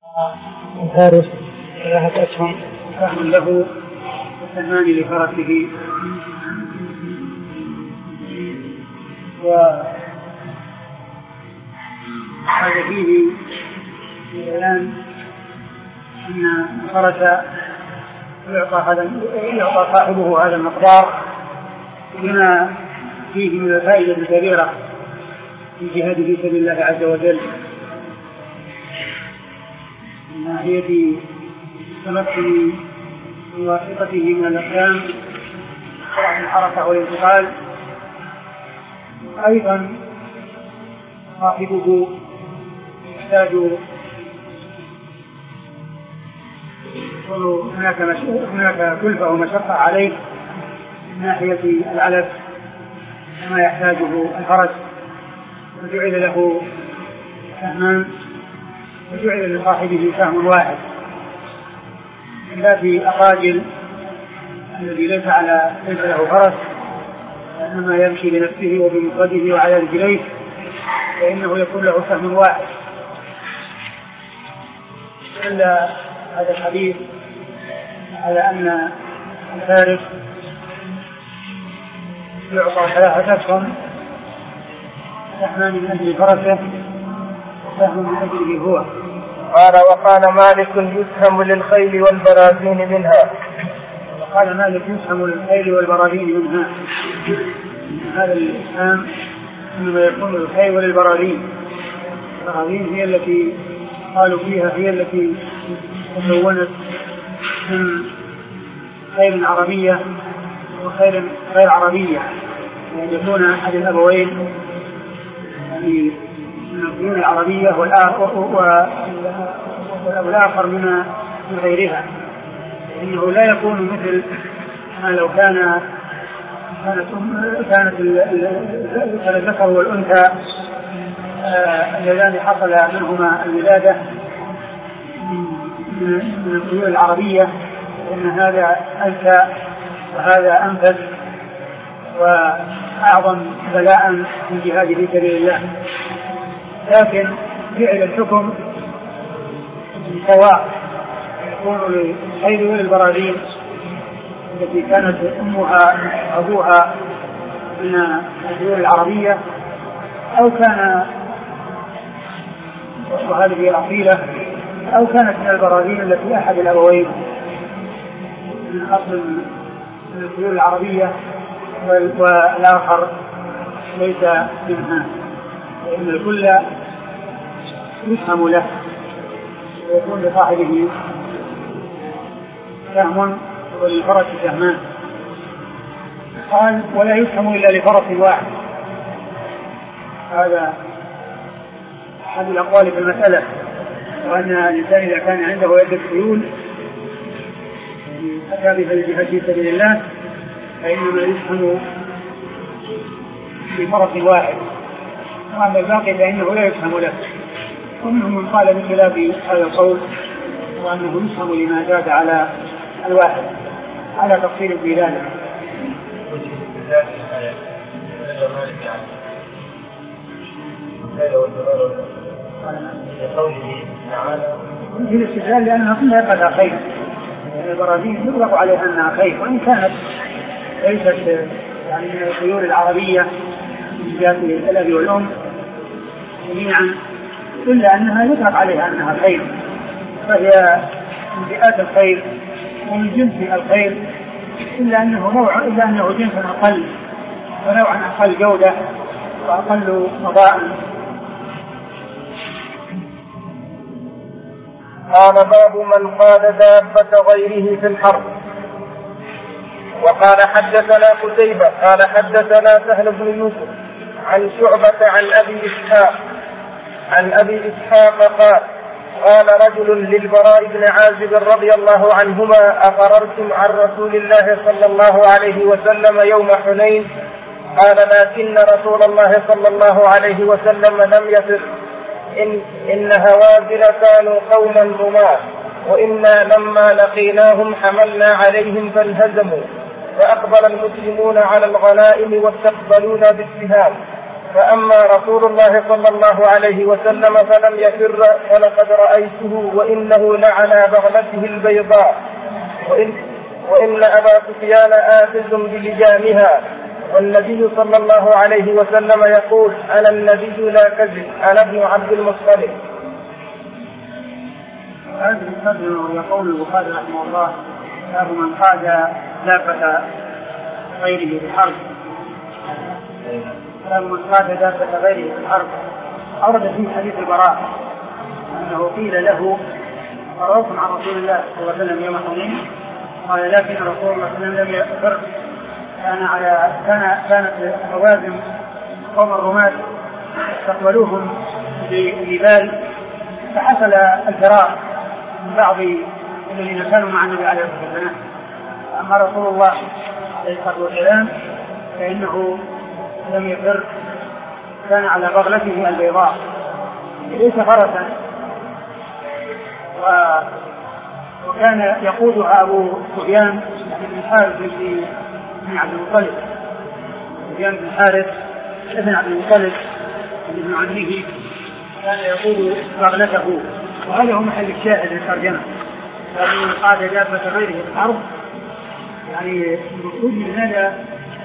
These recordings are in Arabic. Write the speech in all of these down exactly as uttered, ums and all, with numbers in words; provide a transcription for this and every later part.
الفارس ثلاثة أسهم فهم له وسهمان لفرسه، وهذا فيه بيان أن الفرس يعطى هذا يعطى صاحبه هذا المقدار لما فيه من الفائدة الكبيرة في جهاد في سبيل الله عز وجل، من ناحية تمكن وثقته من الأقدام سرعة الحركة والانتقال. أيضا صاحبه يحتاج هناك هناك كلفة ومشقة عليه من ناحية العلف كما يحتاجه الفرس، وجعل له سهمان وجعل لصاحبه سهم واحد، لا في أقاجل الذي ليس على ليس له فرس إنما يمشي لنفسه وبمفرده وعلى رجليه، فإنه يكون له سهم واحد. إلا هذا الحديث على أن الفارس يعطى ثلاثة أسهم، سهمان من أجل فرسه وسهم من أجله هو. قال وقال مالك يسهم للخيل والبراذين منها. وقال مالك يسهم للخيل والبراذين منها. هذا الإسهام إنما يكون للخيل وللبراذين. البراذين هي التي قالوا فيها هي التي تكونت من خيل عربية وخيل غير عربية، يعني يكون أحد الأبوين يعني من الخيول العربية والأب الآخر من غيرها، إنه لا يكون مثل ما لو كان كانت كانت الذكر والأنثى اللذان حصل منهما الولادة من الخيول العربية، إن هذا أذكى وهذا أنفس وأعظم بلاء في الجهاد في سبيل الله. لكن فعل الحكم سواء يكون للخيل وللبراذين التي كانت أمها أبوها من الخيول العربية، أو كان وهذه الأصيلة، أو كانت من البراذين التي أحد الأبوين من أصل من الخيول العربية والآخر ليس منها، لأن الكل يسهم له ويكون لصاحبه سهم وللفرس سهمان. قال ولا يسهم إلا لفرس واحد. هذا أحد الأقوال في المسألة، وأن الإنسان إذا كان عنده عدة خيول أتى بها الجهاد في سبيل الله فإنما يسهم لفرس واحد، وأما الباقي فإنه لا يسهم له. ومنهم من قال بخلاف هذا القول وأنه يسهم لما زاد على الواحد، على تفصيل في ذلك. في الاستدلال لأنها كلها قد خير، يعني البراذين يطلق عليها أنها خير، وإن كانت ليست يعني من الخيول العربية من جهة الأب والأم جميعا، إلا أنها يطلق عليها أنها خير، فهي من فئات الخير ومن جنس الخير، إلا أنه نوع إلا أنه جنس أقل ونوعا أقل جودة وأقل مضاء. قال باب من قاد دابة غيره في الحرب. وقال حدثنا قتيبة قال حدثنا سهل بن يوسف عن شعبة عن أبي إسحاق عن أبي إسحاق قال قال رجل للبراء بن عازب رضي الله عنهما أقررتم عن رسول الله صلى الله عليه وسلم يوم حنين؟ قال لكن رسول الله صلى الله عليه وسلم لم يفر، إن, إن هوازن كانوا قوما رماة، وإنا لما لقيناهم حملنا عليهم فانهزموا، فأقبل المسلمون على الغنائم واستقبلونا بالسهام، فأما رسول الله صلى الله عليه وسلم فلم يفر ولقد رأيته وإنه لعلى بغلته البيضاء وإن, وإن أبا سفيان آخذ بلجامها والنبي صلى الله عليه وسلم يقول أنا النبي لا كذب أنا ابن عبد المطلب. هذا المقدمة يقول البخاري رحمه الله باب من قاد دابة غيره في الحرب. باب من قاد دابة غيره في الحرب أورد فيه حديث البراء أنه قيل له فررت مع رسول الله صلى الله عليه وسلم يوم حنين قال لكن رسول الله صلى الله عليه وسلم لم يفر كان على كان كانت هوازن قوم الرماة استقبلوهم بجبال فحصل الفرار من بعض الذين كانوا مع النبي عليه الصلاة والسلام. أما رسول الله عليه الصلاة والسلام فإنه لم يفر كان على بغلته البيضاء ليس فرسا وكان يقودها أبو سفيان بن الحارث بن عبد المطلب سفيان بن الحارث بن عبد المطلب بن عمه كان يقود بغلته وهذا هو محل الشاهد للترجمة. لأنه قاد دابة غيره في الأرض يعني المقصود من هذا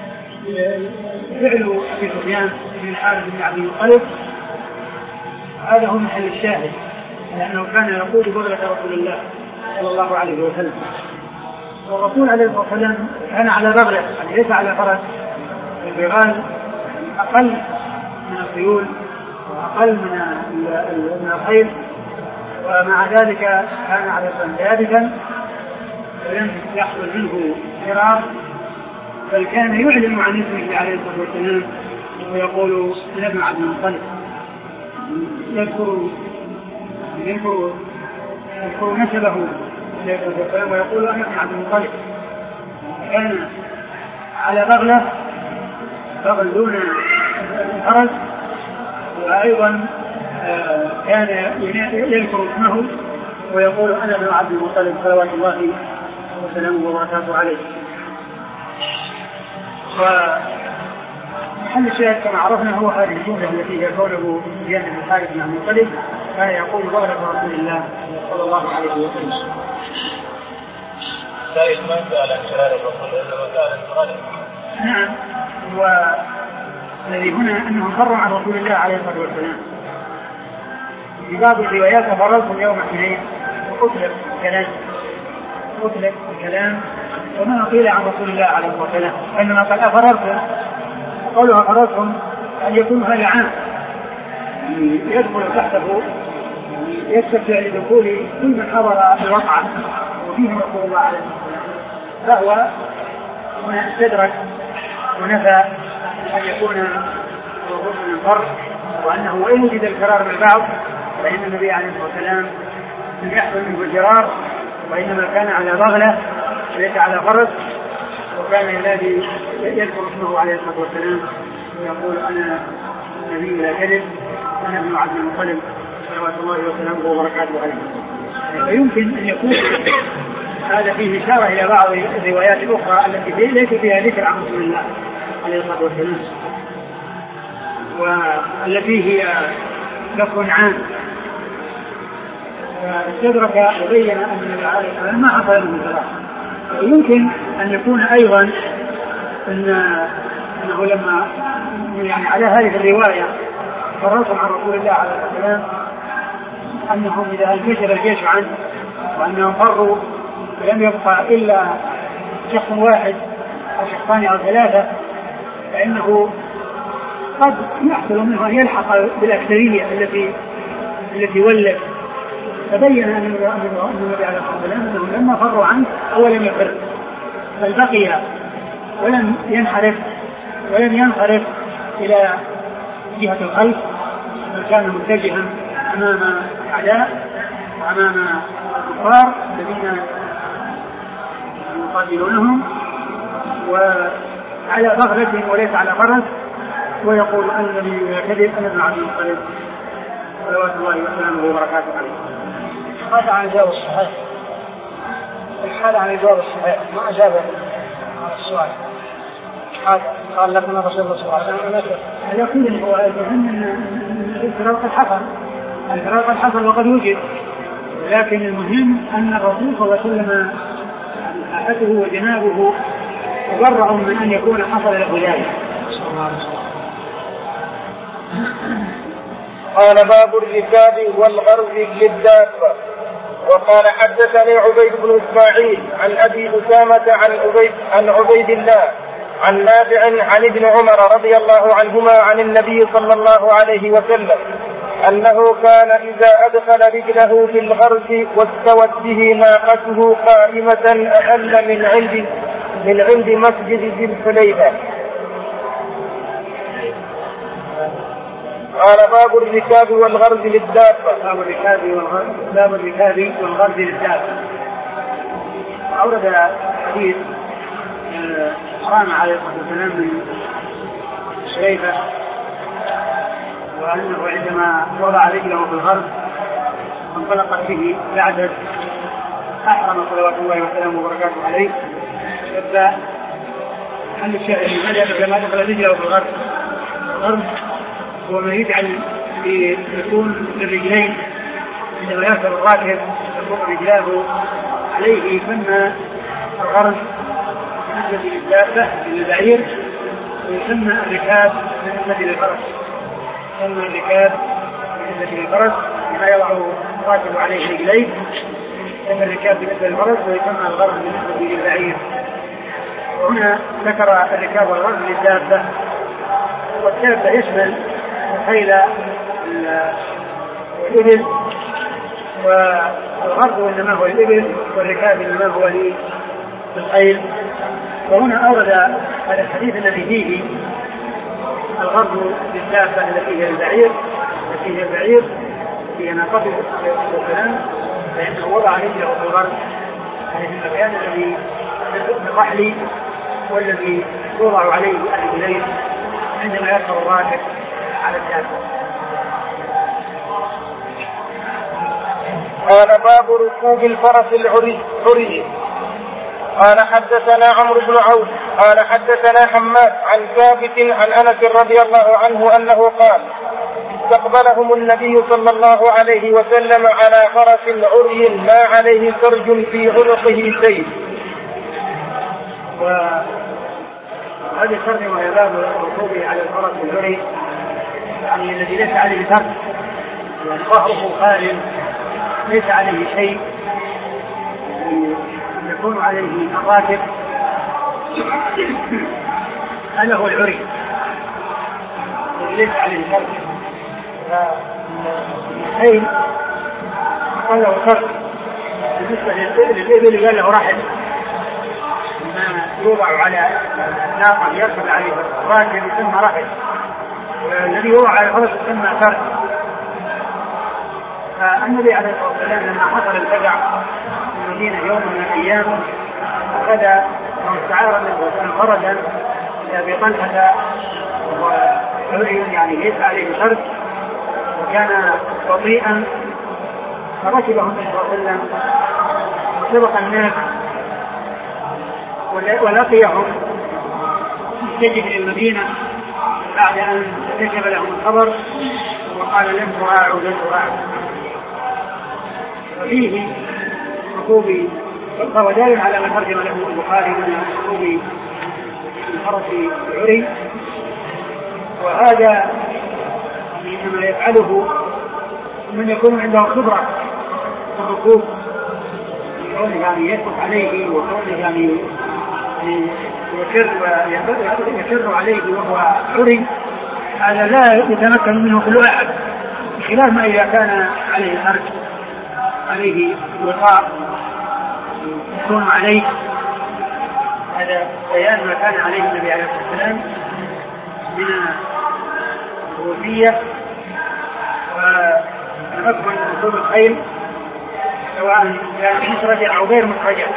فعل أبي سفيان بن الحارث بن عبد المطلب هذا هو محل الشاهد لأنه كان يقود بغلة رسول الله صلى الله عليه وسلم. والرسول عليه الصلاة والسلام كان على بغلة يعني ليس على فرس. البغال أقل من الخيول وأقل من الخيل ومع ذلك كان على ثابتا ولم يحصل منه فرار بل كان يعلن عن اسمه عليه الصلاة والسلام ويقول ابن عبد المطلب يذكر يذكر يذكر نسبه ويقول أنا ابن عبد المطلب. كان على بغلة بغل دون الفرس وأيضا كان يذكر اسمه ويقول أنا ابن عبد المطلب صلوات الله وسلامه وبركاته عليه. ومحل الشاهد كما عرفنا هو هذه الجملة التي هي قوله سفيان بن الحارث بن عبد المطلب كان يقول بغلة رسول الله صلى الله عليه وسلم. سائل ما سأل عن شهادة الرسول إنما سأل عن شهادة. نعم والذي هنا أنه فر عن رسول الله عليه الصلاة والسلام. في بعض الروايات فررتم يوم حنين وأطلق الكلام أطلق الكلام وما قيل عن رسول الله عليه الصلاة والسلام إنما قال أفررتم قولها فررتم أن يكون هذا عام يدخل تحته يستطيع لدخول كل من حضر الوقعة وفيه رسول الله عليه الصلاة والسلام فهو هنا استدرك ونفى أن يكون الرسول من الفر وأنه وإن وجد الفرار من البعض فإن النبي عليه الصلاة والسلام لم يحصل منه الفرار وإنما كان على بغلة وليس على فرس وكان الذي يذكر اسمه عليه الصلاة والسلام ويقول أنا النبي لا كذب أنا ابن عبد المطلب صلوات الله وسلامه وبركاته عليه. فيمكن أن يكون هذا فيه إشارة إلى بعض الروايات الأخرى التي ليس فيها ذكر عن رسول الله عليه الصلاة والسلام والتي هي لفظ عام فاستدرك وبين أن النبي عليه الصلاة والسلام ما حصل منه الفرار. يمكن أن يكون أيضا إن أنه لما يعني على هذه الرواية فررتم عن رسول الله عليه الصلاة والسلام أنهم إذا انكشف الجيش عنه وأنهم فروا لم يبقى إلا شخص واحد أو شخصان أو ثلاثة فإنه قد يحصل منه أن يلحق بالأكثرية التي التي ولت. فبين أن النبي عليه الصلاة والسلام أنهم لما فروا عنه أو لم يفر بل بقي ولم ينحرف ولم ينصرف إلى جهة الخلف بل كان متجها أمام الأعداء وأمام الكفار الذين يقاتلونهم وعلى بغلة وليس على فرس ويقول أن النبي يكذب أن ابن عبد المطلب صلوات الله وسلامه وبركاته عليه. هذا عن جواب الصحيح الحالة عن جواب الصحيح ما أجاب على السؤال هذا قال لكم الرسول صلى الله عليه وسلم هذا كله هو المهم أن الانفراد قد حصل الانفراد قد حصل وقد وجد، لكن المهم أن الرسول صلى الله عليه وسلم أحده وجنابه تبرع من أن يكون حصل له ذلك. قال باب الركاب والغرز للدابة. وقال حدثني عبيد بن إسماعيل عن أبي أسامة عن عبيد, عن عبيد الله عن نافع عن ابن عمر رضي الله عنهما عن النبي صلى الله عليه وسلم أنه كان إذا أدخل رجله في الغرز واستوت به ناقته قائمة أهل من عند من عند مسجد ذي الحليفة. قال باب الركاب والغرز للدابة. باب الركاب والغرز باب الركاب والغرز للدابة. أورد حديث قام عليه الصلاة والسلام من حليفة وأنه عندما وضع رجله في الغرز انطلقت به بعد أحرم صلوات الله وسلامه وبركاته عليه. فبدأ أن الشاهد لما دخل رجله في الغرز الغرز هو ما يجعل يكون للرجلين عندما يركب الراكب يكون رجلاه عليه، يسمى الغرز بالنسبة للدابة للبعير، ويسمى الركاب بالنسبة للفرس. يسمى الركاب بالنسبة للفرس بما يضع الراكب عليه رجليه، يسمى الركاب بالنسبة للفرس، ويسمى الغرز بالنسبة للبعير. وهنا ذكر الركاب والغرز للدابة، والدابة يشمل الخيل والإبل، والغرز إنما هو الإبل، والركاب إنما هو للخيل. وهنا أورد هذا الحديث الذي فيه الغرز للدابة التي هي البعير التي هي البعير في ناقته والسلام، فإنه وضع رجله في الغرز في المكان الذي الرحل والذي يوضع عليه الرجلين عندما يركب الراكب على الدابة. قال باب ركوب الفرس العري. قال حدثنا عمرو بن عوف قال حدثنا حماد عن ثابت عن أنس رضي الله عنه أنه قال استقبلهم النبي صلى الله عليه وسلم على فرس عري ما عليه سرج في عنقه سيف. وهذه السرج وهي باب ركوبه على الفرس العري، يعني الذي ليس عليه سرج، يعني ظهره خالٍ ليس عليه شيء يكون عليه الراكب، هذا هو العري الذي ليس عليه سرج. فالخيل قال له سرج، بالنسبة للإبل قال له رحل، ما يوضع على ناقة يركب عليه الراكب يسمى رحل، والذي يوضع على الفرس يسمى سرج. فالنبي عليه الصلاة والسلام لما حصل الفزع في المدينة يوم من الأيام أخذ واستعار منه فردا لأبي طلحة وعري يعني ليس عليه سرج وكان بطيئا، فركبه النبي صلى الله عليه وسلم وسبق الناس ولقيهم متجه للمدينة بعد أن كتب لهم الخبر وقال لن تراعوا لن تراعوا. وفيه ركوب فهو دال على ما ترجم له البخاري من ركوب الفرس العري، وهذا إنما يفعله من يكون عنده خبرة في الركوب، يكون يعني يسقط عليه وكونه يعني يكر ويكر عليه وهو عري، هذا لا يتمكن منه كل أحد، بخلاف ما إذا كان عليه سرج عليه وقاء يكون عليه. هذا بيان ما كان عليه النبي عليه الصلاة والسلام من الوصية ونفس ركوب الخيل سواء كان مسرجا أو غير مسرجا.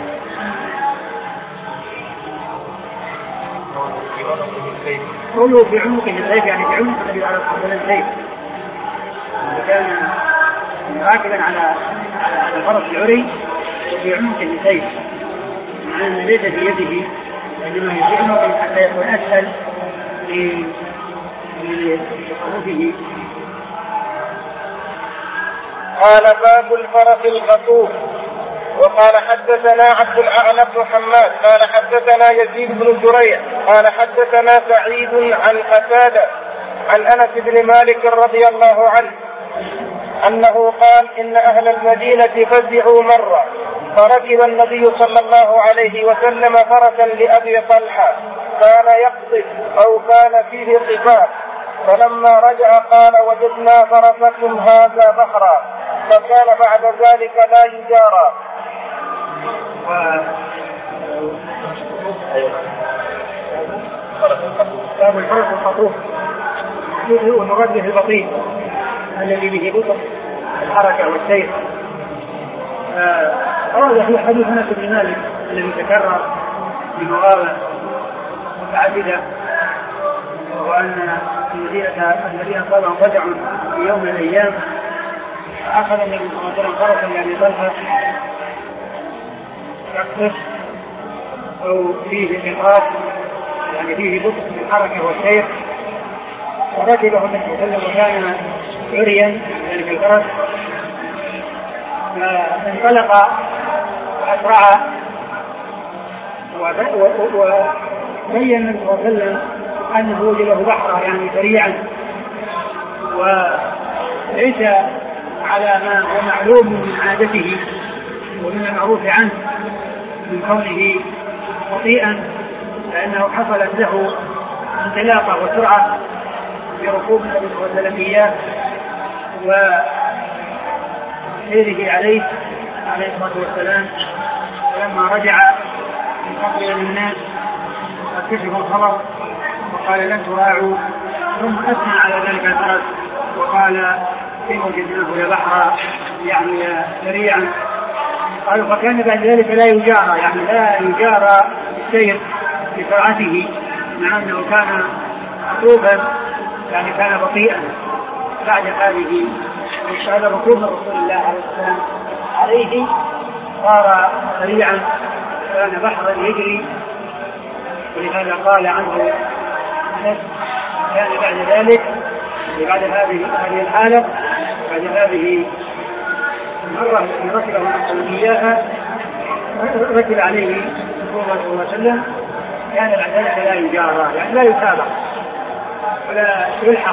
قولوا في عنقه السيف، يعني في عنق النبي عليه الصلاة والسلام سيف، وكان راكبا على على الفرس العري وفي عنقه سيف، يعني ليس في يده وإنما يجعله حتى يكون أسهل لتصرفه. قال باب الفرس الخطوف. وقال حدثنا عبد الأعلى بن حماد قال حدثنا يزيد بن زريع قال حدثنا سعيد عن قتادة عن أنس بن مالك رضي الله عنه أنه قال إن أهل المدينة فزعوا مرة فركب النبي صلى الله عليه وسلم فرسا لأبي طلحة كان يقصد أو كان فيه قفاء، فلما رجع قال وجدنا فرسكم هذا بحرا، فكان بعد ذلك لا يجارى. باب الفرس الخطوف ونرد به البطيء الذي به بطء الحركة والسير. أراد في حديث أنس بن مالك الذي تكرر بمواضع متعددة، وأن المدينة الذين صابهم فزع في يوم من الأيام فأخذ النبي صلى الله عليه وسلم فرسا لأبي طلحة يقصف أو فيه إقراص يعني فيه بطء في الحركة والسير، فركبه النبي صلى الله عليه وسلم وكان عريا يعني في الفرس، فانطلق وأسرع وبين النبي صلى الله عليه وسلم أنه وجده بحرا يعني سريعا، وليس على ما هو معلوم من عادته ومن المعروف عنه من كونه بطيئا، لأنه حصلت له انطلاقة وسرعة بركوب النبي صلى الله عليه وسلم إياه وسيره عليه عليه الصلاة والسلام. ولما رجع يقبل للناس فكشف الخبر وقال لن تراعوا، ثم أثنى على ذلك الفرس وقال إن وجدناه لبحرا يعني سريعا. قالوا فكان بعد ذلك لا يجارى يعني لا يجارى السير بسرعته مع أنه كان مطلوبا يعني كان بطيئا بعد هذه هذا ركوب رسول الله عليه السلام عليه صار سريعا كان بحرا يجري، ولهذا قال عنه كان بعد ذلك بعد هذه هذه الحالة بعد هذه المرة التي ركبه إياها ركب عليه صلى الله عليه وسلم كان بعد ذلك لا يجارى يعني لا يتابع ولا يلحق.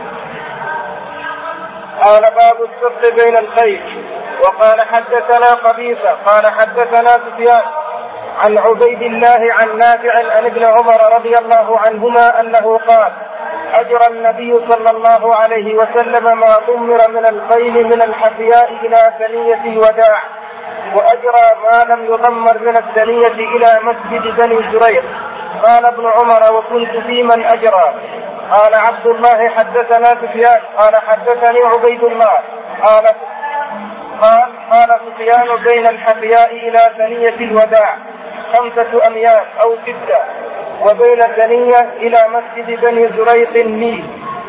قال باب السبق بين الخيل. وقال حدثنا قبيصة قال حدثنا سفيان عن عبيد الله عن نافع عن ابن عمر رضي الله عنهما أنه قال أجرى النبي صلى الله عليه وسلم ما ضمر من الخيل من الحفياء إلى ثنية الوداع، وأجرى ما لم يضمر من الثنية إلى مسجد بني زريق. قال ابن عمر وكنت في من أجرى. قال عبد الله حدثنا سفيان قال حدثني عبيد الله قال قال قال سفيان بين الحفياء إلى ثنية الوداع خمسة أميال أو ستة، وبين ثنية إلى مسجد بني زريق ميل.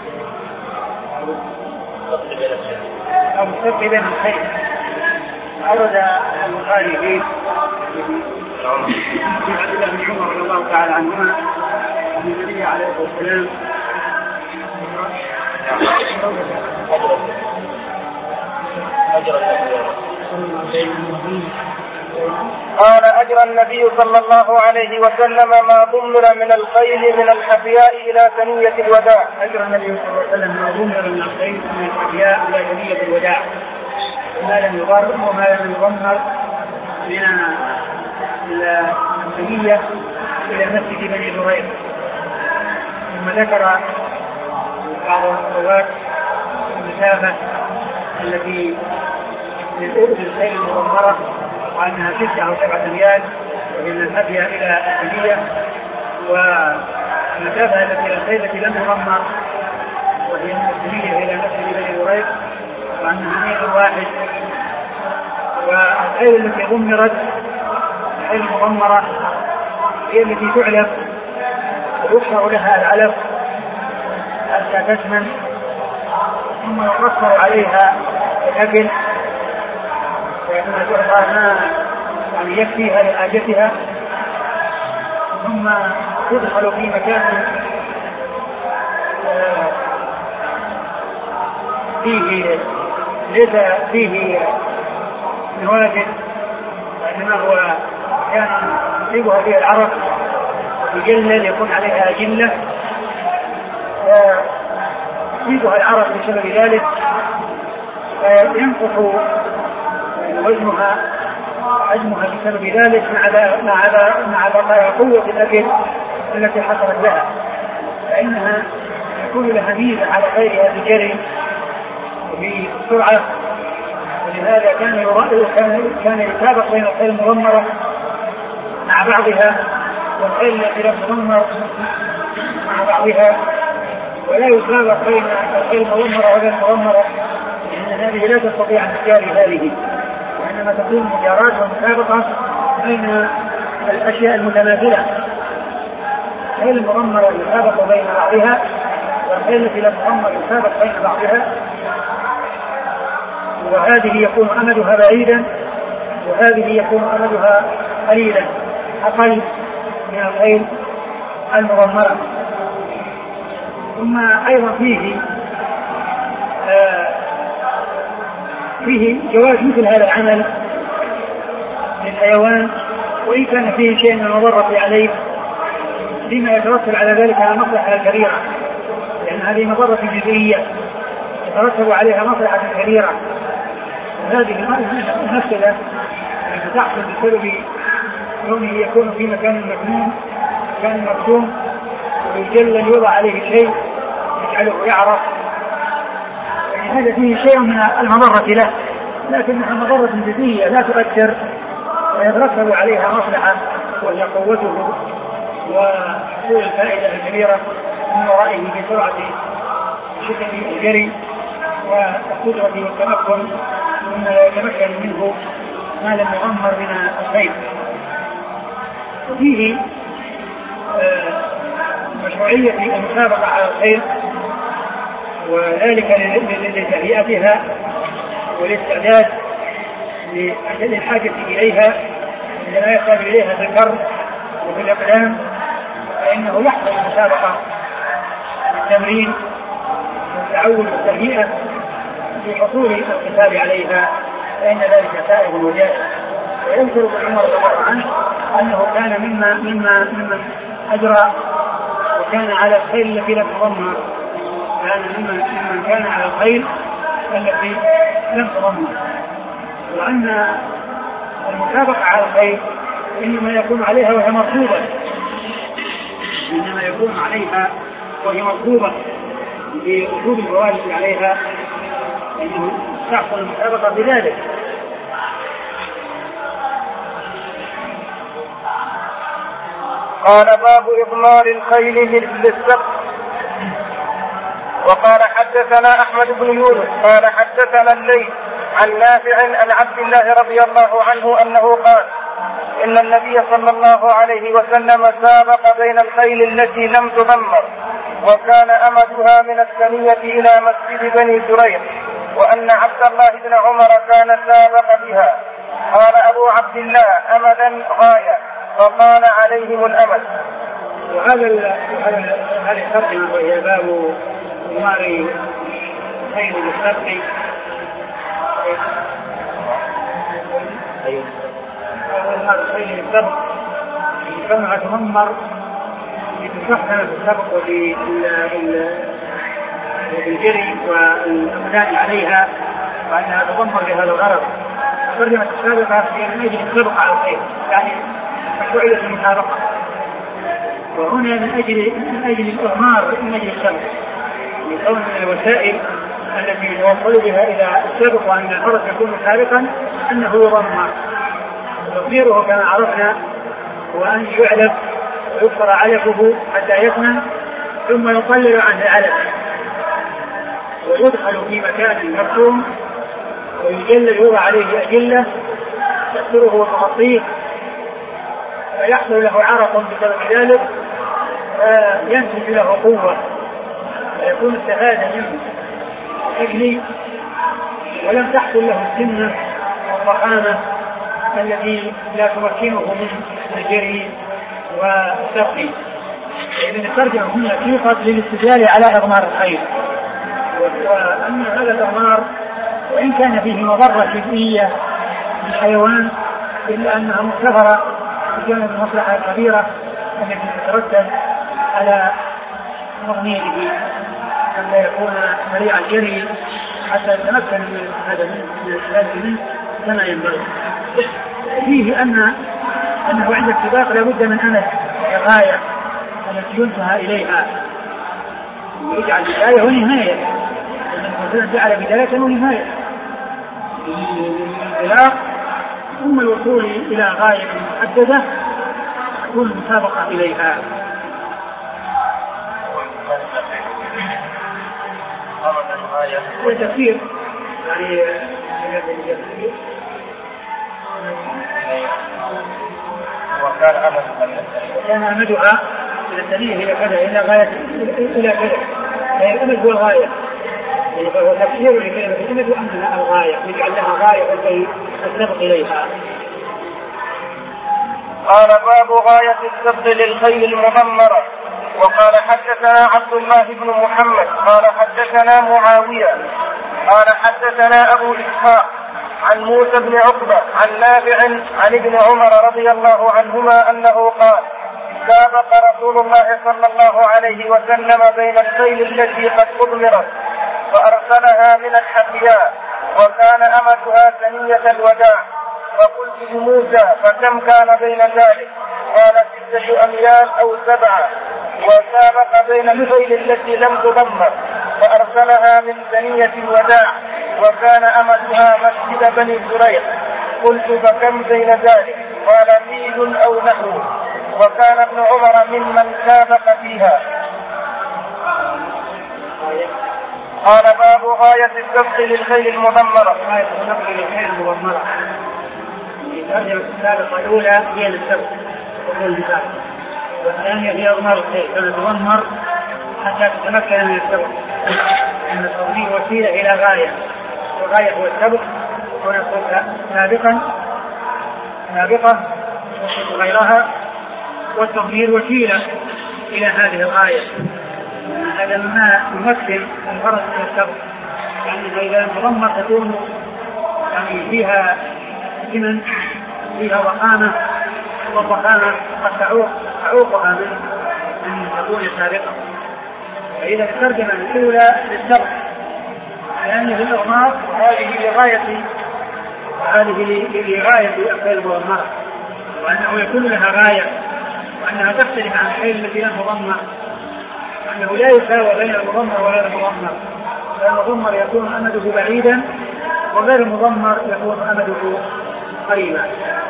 السبق بين الخيل أورد البخاري فيه في عبد الله بن عمر رضي الله تعالى عنهما أن النبي عليه الصلاة والسلام قال أجرى النبي صلى الله عليه وسلم ما ضمر من الخيل من الحفياء إلى ثنية الوداع. أجرى النبي صلى الله عليه وسلم ما ضمر من الخيل من الحفياء إلى ثنية الوداع ما لم يضر وما لم يضمر من الثنية إلى مسجد بني زريق. ثم ذكر بعض الرواة المسافة التي للخيل المضمرة وأنها ستة أو سبعة أميال ومن الحفية إلى الثنية، والمسافة التي للخيل التي لم تضمر وهي من الثنية إلى مسجد بني زريق وأنها ميل واحد. والخيل التي ضمرت الخيل المضمرة هي التي تعلف ويكسر لها العلف حتى تسمن ثم يقصر عليها الأكل ويكون تعطى ما يعني يكفيها لحاجتها، ثم يدخل في مكان فيه ليس فيه نوافذ، وإنما هو كان يصيبها فيه العرق يجلل يكون عليها جلة يصيبها العرق بسبب ذلك فينقص وزنها حجمها بسبب ذلك مع مع بقايا قوة الأكل التي حصلت لها، فإنها يكون لها ميزة على غيرها بجري وبسرعة. ولهذا كان كان كان يتابق بين الخيل المضمرة مع بعضها والخيل التي لم تضمر مع بعضها، ولا يتابق بين الخيل المضمرة وغير المضمرة، لأن هذه لا تستطيع أن تجاري هذه، وإنما تكون مجارات ومسابقة بين الأشياء المتماثلة. الخيل المضمرة يتابق بين بعضها والخيل التي لم تضمر يتابق بين بعضها، وهذه يكون أمدها بعيدا وهذه يكون أمدها قليلا أقل من الخيل المضمرة. ثم أيضا فيه آه فيه جواز مثل هذا العمل للحيوان، وإن كان فيه شيء من المضرة عليه لما يترتب على ذلك على مصلحة كبيرة، لأن هذه مضرة جزئية يترتب عليها مصلحة كبيرة. هذه المسألة التي تحصل بسبب كونه يكون في مكان مكنون مكان مرسوم ويجلل يوضع عليه شيء يجعله يعرف، يعني هذا فيه شيء من المضرة له، لكنها مضرة جزئية لا تؤثر ويترتب عليها مصلحة وهي قوته وحصول الفائدة الكبيرة من ورائه بسرعة شدة الجري والقدرة والتمكن مما لا يتمكن منه ما لم يغمر من الخيل. وفيه مشروعية المسابقة على الخيل، وذلك لتهيئتها والاستعداد للحاجة إليها عندما يحتاج إليها في الكر وفي الأقدام، فإنه يحصل المسابقة بالتمرين والتعود والتهيئة لحصول الكتاب عليها، فإن ذلك سائغ وجائز. ويذكر ابن عمر رضي الله عنه أنه كان مما مما ممن أجرى وكان على الخيل التي لم تضمر، كان ممن ممن كان على الخيل التي لم تضمر. وأن المسابقة على الخيل إنما يكون عليها وهي مرغوبة، إنما يكون عليها وهي مرغوبة بوجود الفوائد عليها، لأنه تحصل المسابقة بذلك. قال باب إضمار الخيل للسبق. وقال حدثنا أحمد بن يونس قال حدثنا الليث عن نافع عن عبد الله رضي الله عنه أنه قال إن النبي صلى الله عليه وسلم سابق بين الخيل التي لم تضمر، وكان أمدها من الثنية إلى مسجد بني زريق، وأن عبد الله بن عمر كان سابق بها. قال أبو عبد الله أمدا غاية، وقال عليهم الأمد. وهذا هذه الترجمة وهي باب إضمار خيل السبق. إضمار خيل السبق كما تضمر لتستخدم في السبق وبالجري والأمدان عليها، وأنها تضمر لهذا الغرض. الترجمة السابقة هي من أجل السبق على الخيل، يعني مشروعية المسابقة، وهنا من أجل من أجل الإضمار من أجل السبق، لكون من الوسائل التي يوصل بها إلى السبق وأن الفرس يكون سابقا أنه يضمر. وتصديره كما عرفنا هو أن يعلف ويكسر علفه حتى يثمن، ثم يقلل عنه العلف ويدخل في مكان مرسوم ويجلل يوضع عليه أجلة تأثره وتغطيه، فيحصل له عرق بسبب ذلك، فينتج له قوة ويكون استفادة منه أجلي، ولم تحصل له السنة والضخامة التي لا تمكنه من الجري والترقي. إذن الترجمة هنا توقف للاستدلال على إضمار الخير، وأن هذا الإضمار وإن كان فيه مضرة جزئية للحيوان إلا أنها مغتفرة بجانب المصلحة الكبيرة التي تترتب على تضمينه حتى يكون سريع الجري حتى يتمكن من هذا من كما ينبغي. فيه أن أنه عند السباق لابد من أمد غاية التي ينتهى إليها، يجعل بداية ونهاية، لأنه جعل بداية ونهاية الانطلاق ثم الوصول إلى غاية محددة تكون المسابقة إليها. هو تفسير يعني وكان أمد كان أمدها إلى الثانية هي كذا إلى غاية إلى كذا، هي الأمد هو الغاية، فهو تفسير لكلمة الأمد وأنها الغاية، يجعل لها غاية لكي تسبق إليها. قال باب غاية السبق للخيل المضمرة. وقال حدثنا عبد الله بن محمد قال حدثنا معاوية قال حدثنا أبو إسحاق عن موسى بن عقبة عن نافع عن ابن عمر رضي الله عنهما أنه قال سابق رسول الله صلى الله عليه وسلم بين الخيل التي قد أضمرت فأرسلها من الحفياء وكان أمتها ثنية الوداع، فقلت لموسى فكم كان بين ذلك؟ قال ستة أميال أو سبعة. وسابق بين الخيل التي لم تضمر فأرسلها من ثنية الوداع وكان أمتها مسجد بني زريق. قلت فكم بين ذلك؟ قال ميل أو نحو. وكان ابن عمر ممن سابق فيها. قال باب غاية السبق للخيل المضمرة. غاية السبق للخيل المضمرة الترجمة السابقة الأولى هي للسبق والثانية هي إضمار الخيل، فنتضمر حتى تتمكن من السبق. أن التضمير وسيلة إلى غاية، والغاية هو السبق، ونقول سابقا سابقة غيرها، والتضمير وسيلة إلى هذه الغاية. هذا ما يمثل الغرض من السبق، يعني إذا تضمر تكون يعني فيها سمن، فيها وقامة، والوقامة قد تعوق تعوقها من أن تكون سابقة. فإذا الترجمة الأولى للسبق لأن في الإضمار هذه لغاية هذه لغاية الخيل المضمرة، وأنه يكون لها غاية، وأنها تختلف عن الخيل التي لم تضمر، وأنه لا يساوي بين المضمر وغير المضمر، لأن المضمر يكون أمده بعيدا وغير المضمر يكون أمده قريبا.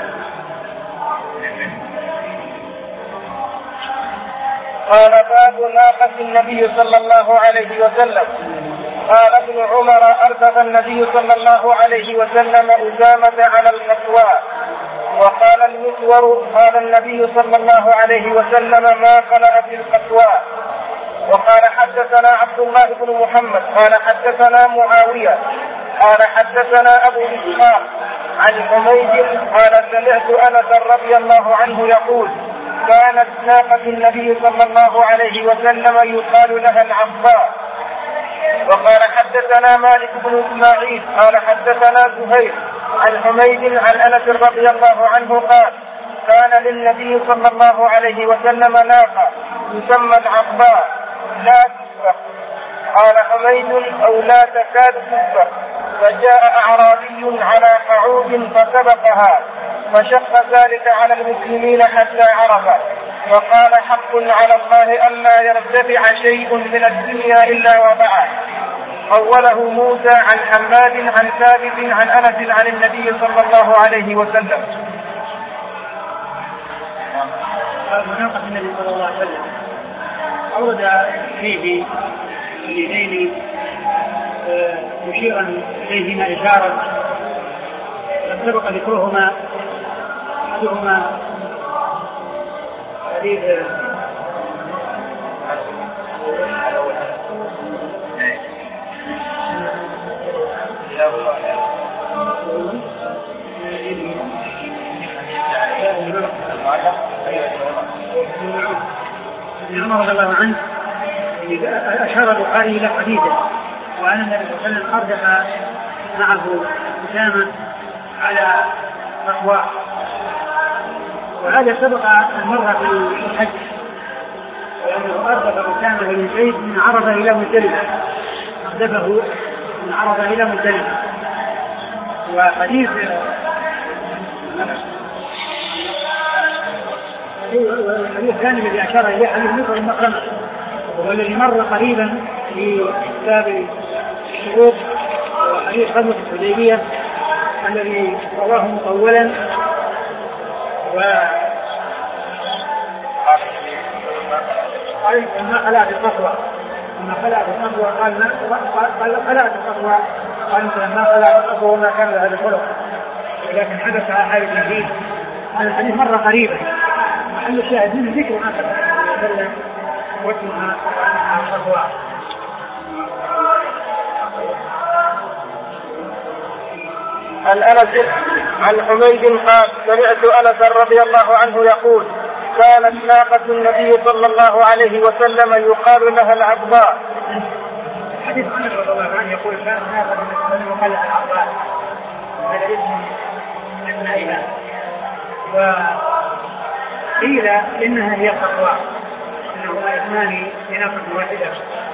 قال باب ناقة النبي صلى الله عليه وسلم. قال ابن عمر أرتف النبي صلى الله عليه وسلم أسامة على القصواء. وقال المسور قال النبي صلى الله عليه وسلم ما خلأ في القصواء. وقال حدثنا عبد الله بن محمد قال حدثنا معاوية قال حدثنا أبو إسحاق عن حميد قال سمعت أنس رضي الله عنه يقول كانت ناقة النبي صلى الله عليه وسلم يقال لها العصباء. وقال حدثنا مالك بن إسماعيل قال حدثنا زهير عن حميد عن أنس رضي الله عنه قال كان للنبي صلى الله عليه وسلم ناقة تسمى العصباء لا تسبق. قال حميد أو لا تكاد تسبق، فجاء أعرابي على حعوب فسبقها فشق ذلك على المسلمين حتى عرف، وقال حق على الله ألا يرتفع شيء من الدنيا إلا وضعه. حوله موسى عن حماد عن ثابت عن أنس عن النبي صلى الله عليه وسلم. مناقة النبي صلى الله عليه وسلم أورد فيه اليدين مشيرا إليهما إشارة سبق ذكرهما. أحدهما حديث ابن عمر رضي الله عنه أشار البخاري إلى حديثه وأن النبي صلى الله عليه وسلم أردف معه أسامة على تقوى، وهذا سبق المرة في الحج لأنه أردف أسامة بن زيد من عرفة إلى مزدلفة، أردفه من عرفة إلى مزدلفة. وحديث الحديث الثاني الذي أشار إليه حديث مصر المخرمة وهو الذي مر قريبا في كتاب الشروط وحديث غزوة الحديبية الذي رواه مطولا و ما خلعت التقوى ما خلعت التقوى قال ما خلعت التقوى قال ما خلعت التقوى وما كان هذا الخلق، لكن حدث حادث جديد. هذا الحديث مرة قريبا محل الشاهد من ذكر ما تكلم واسمها التقوى. عن أنس عن حميد قال سمعت أنس رضي الله عنه يقول كانت ناقة النبي صلى الله عليه وسلم يقال لها العضباء. حديث أنس رضي الله عنه يقول كانت ناقة النبي يقال لها العضباء، هذا اسم أسمائها، وقيل إنها هي التقوى إنهما اسمان لناقة واحدة.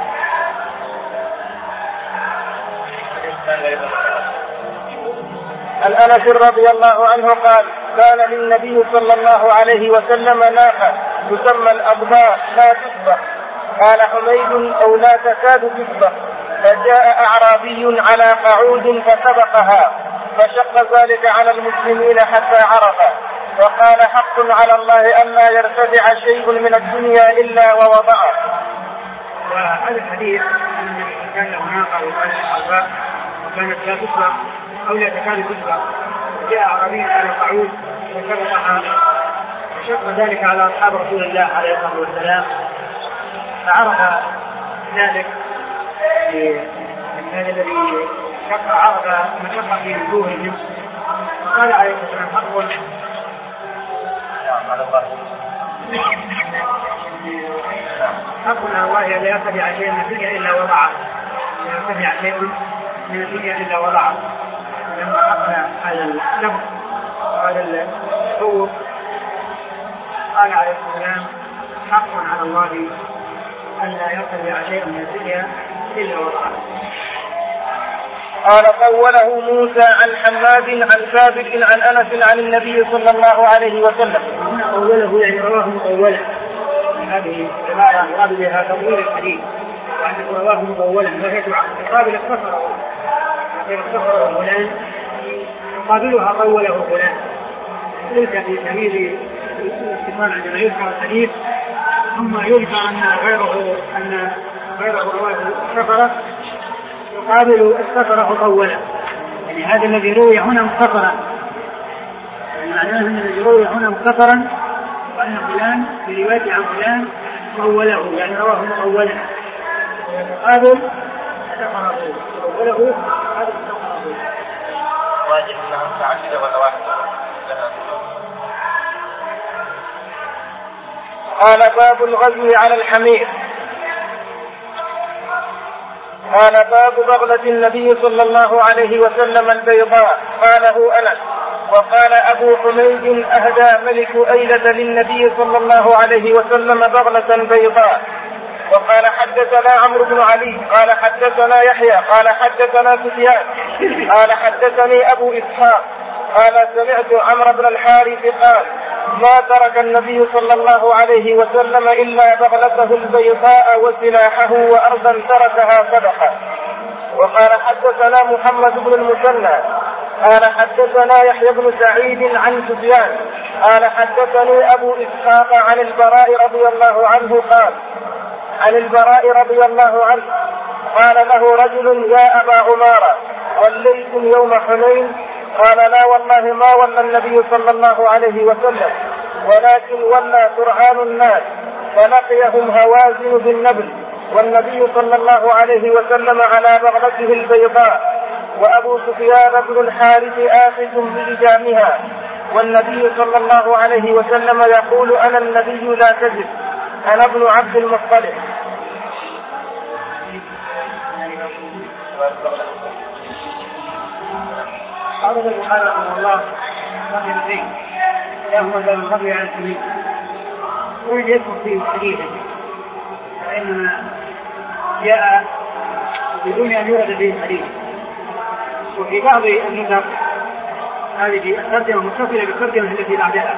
عن أنس رضي الله عنه قال كان للنبي صلى الله عليه وسلم ناقة تسمى الأضباء لا تسبق. قال حميد أو لا تكاد تسبق، فجاء أعرابي على قعود فسبقها فشق ذلك على المسلمين حتى عرف، وقال حق على الله أن لا يرتفع شيء من الدنيا إلا ووضعه. وهذا الحديث أن كان له ناقة وقال الأضباء وكانت لا تسبق أو لا تكاد تسبق، جاء أعرابي على قعود وسبقها فشق ذلك على أصحاب رسول الله عليه الصلاة والسلام، فعرف ذلك هذا الذي شق عرف ما شق في وجوههم، قال عليه الصلاة والسلام حق حق على الله لا يرتفع شيء من الدنيا إلا وضعه، لا يرتفع شيء من الدنيا إلا وضعه. لما حق هذا اللفظ وهذا الصور قال عليه الصلاة والسلام حق على الله أن لا يرتفع شيء من الدنيا إلا وضعه. قال قوله موسى عن حماد عن ثابت عن أنس عن النبي صلى الله عليه وسلم. هنا قوله يعني رواه مطولا، هذه عبارة يراد بها تطويل الحديث، وأنه رواه مطولا وهي تقابل السفر السفر فلان يقابلها طوله فلان، ليس في سبيل الاستفهام عندما يذكر الحديث ثم يذكر أن غيره أن غيره رواه السفر يقابل السفر طولا، يعني هذا الذي روي هنا مختصرا، يعني معناه أن الذي روي هنا مختصرا وأن فلان في رواية عن فلان طوله يعني رواه مطولا، ويقابل السفر طوله هذا السفر واجب لها متعددة ولا واحدة؟ قال باب الغزو على الحمير. قال باب بغلة النبي صلى الله عليه وسلم البيضاء. قاله أنس. وقال أبو حميد أهدى ملك أيلة للنبي صلى الله عليه وسلم بغلة بيضاء. وقال حدثنا عمرو بن علي قال حدثنا يحيى قال حدثنا سفيان قال حدثني أبو إسحاق قال سمعت عمرو بن الحارث قال ما ترك النبي صلى الله عليه وسلم إلا بغلته البيضاء وسلاحه وأرضا تركها صدقة. وقال حدثنا محمد بن المثنى قال حدثنا يحيى بن سعيد عن سفيان قال حدثني أبو إسحاق عن البراء رضي الله عنه قال عن البراء رضي الله عنه قال له رجل يا أبا عمارة وليتم يوم حنين؟ قال لا والله ما ولى النبي صلى الله عليه وسلم ولكن ولى سرعان الناس فلقيهم هوازن بالنبل والنبي صلى الله عليه وسلم على بغلته البيضاء وأبو سفيان بن الحارث آخذ بلجامها والنبي صلى الله عليه وسلم يقول أنا النبي لا كذب أنا ابن عبد المطلب. قال البخاري رحمه الله رحمه الدين يهمل من قبل عن السبيل ويجب يذكر فيه حديثا فإنما جاء بدون أن يورد فيه الحديث. وفي بعض النسخ هذه الترجمة متصلة بالترجمة التي بعدها،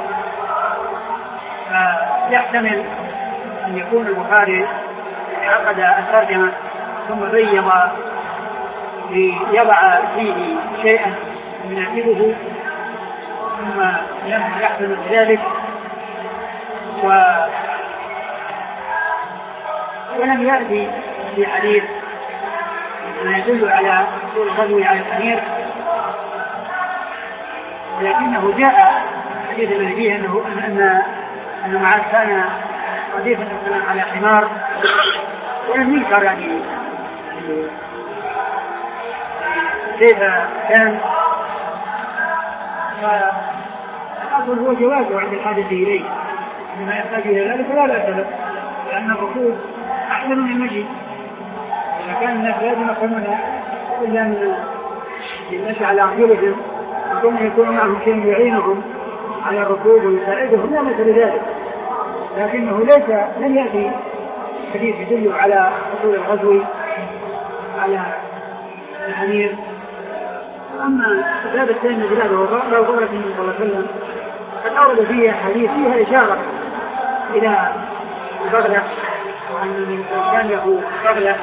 فيحتمل أن يكون البخاري عقد الترجمة ثم بيض ليضع فيه شيئا يناسبه ثم لم يحتمل ذلك و... ولم يأتي في حديث ما يدل على رسول الغزو على الأمير، لكنه جاء حديث الذي فيه أنه أن أن معاذ كان رديفا على حمار ولم يذكر يعني كيف كان. فالأصل هو جوازه عند الحاجة إليه، لما يحتاج إلى ذلك فلا بأس له، لأن الركوب أحسن من المجيء. إذا كان الناس لازم يقومون إلا من المشي على أرجلهم وكما يكون معهم شيء يعينهم على الركوب ويساعدهم لا مثل ذلك، لكنه ليس لم يأتي حديث يدل على حصول الغزو على الأمير. أما الباب الثاني بلاده وقال وقالت النبي صلى الله عليه وسلم قد أورد فيها حديث فيها إشارة إلى البغلة وأن الإنسان له بغلة.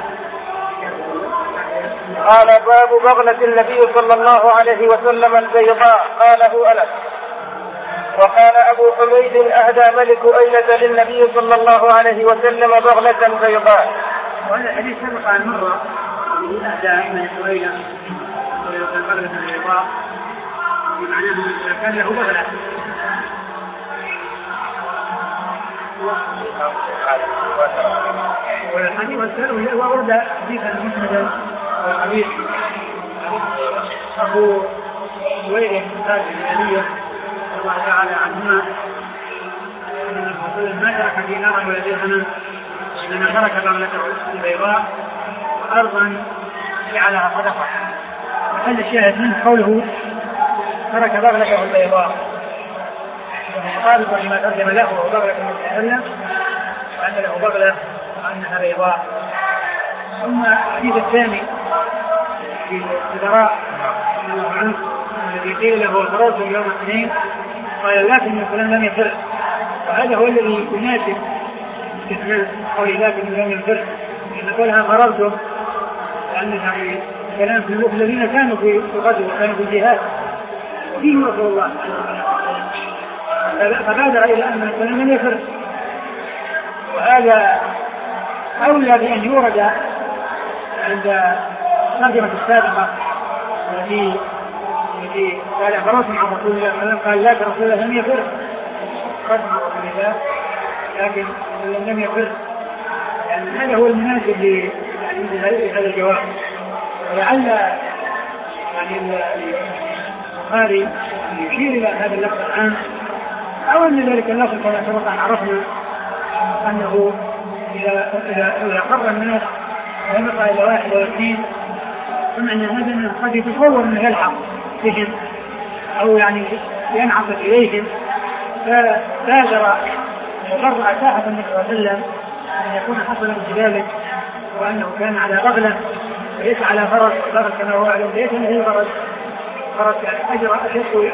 قال باب بغلة النبي صلى الله عليه وسلم البيضاء قاله أنس. وقال أبو حميد أهدى ملك أيلة للنبي صلى الله عليه وسلم بغلة بيضاء. وهذا الحديث سبق عن مرة أهدى ملك أيلة البغلة البيضاء بمعناه إذا كان له بغلة. والحديث والسلام ورد حديثا مسندا وقبيح أبو ويل خالد الجلية الله تعالى عنهما أن الرسول ما ترك دينارا ولا درهما إنما ترك بغلته البيضاء وأرضا جعلها صدقة. محل الشاهد منه قوله ترك بغلته البيضاء ومقابل لما ترجم له وهو بغلة متألم وأن له بغلة وأنها بيضاء. ثم الحديث الثاني في الزراء الذي قيل له فررتم يوم الاثنين قال لكن فلان لم يفر، وهذا هو الذي يناسب استثناء قول لكن لم يفر، لأن قولها فررتم لأنها كلام في الذين كانوا في الغزو وكانوا في الجهاد وفيهم رسول الله فبادر إلى أن فلان لم يفر، وهذا أولى بأن يورد عند الترجمة السابقة التي التي قال فررتم عن رسول الله قال لا رسول الله لم يفر قدم رسول الله لكن لم يفر، يعني هذا هو المناسب لهذا الجواب. ولعل يعني البخاري يشير إلى هذا اللفظ الآن أو أن ذلك اللفظ كما سبق أن عرفنا أنه إذا إذا قرر الناس ويبقى إلى واحد أو اثنين فمعنى هذا أنه قد يتصور أنه يلحق بهم أو يعني ينعطف إليهم، فبادر وقرر ساحة النبي صلى الله عليه وسلم أن يكون حصلا بذلك وأنه كان على بغلة وليس على فرس. فرس كما هو أعلم ليس مثل فرس، فرس يعني أجرى أشد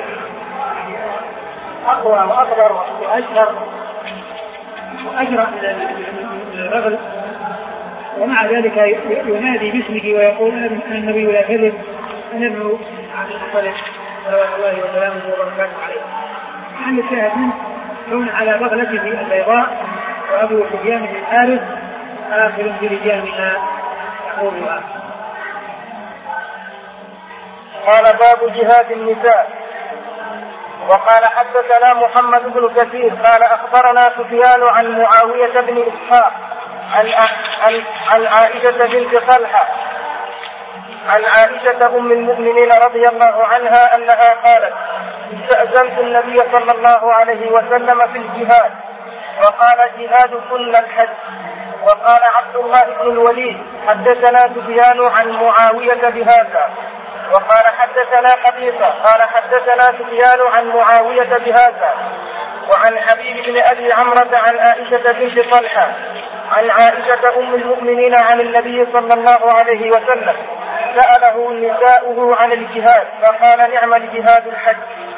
أقوى وأكبر وأشهر وأجرى من الرجل، ومع ذلك ينادي باسمه ويقول أنا النبي لا كذب أنا ابن عبد المطلب صلوات الله وسلامه وبركاته عليه. محل الشاهد منه كون على بغلته البيضاء وأبو سفيان بن الحارث آخر برجالها يقولها. قال باب جهاد النساء. وقال حدثنا محمد بن كثير قال أخبرنا سفيان عن معاوية بن إسحاق عن, عن, عن عائشة بنت طلحة عن عائشة أم المؤمنين رضي الله عنها أنها قالت استأذنت النبي صلى الله عليه وسلم في الجهاد وقال جهادكن الحج. وقال عبد الله بن الوليد حدثنا سفيان عن معاوية بهذا. وقال حدثنا قبيصة قال حدثنا سفيان عن معاوية بهذا. وعن حبيب بن أبي عمرة عن عائشة بنت طلحة عن عائشة أم المؤمنين عن النبي صلى الله عليه وسلم سأله نساؤه عن الجهاد فقال نعم الجهاد الحج.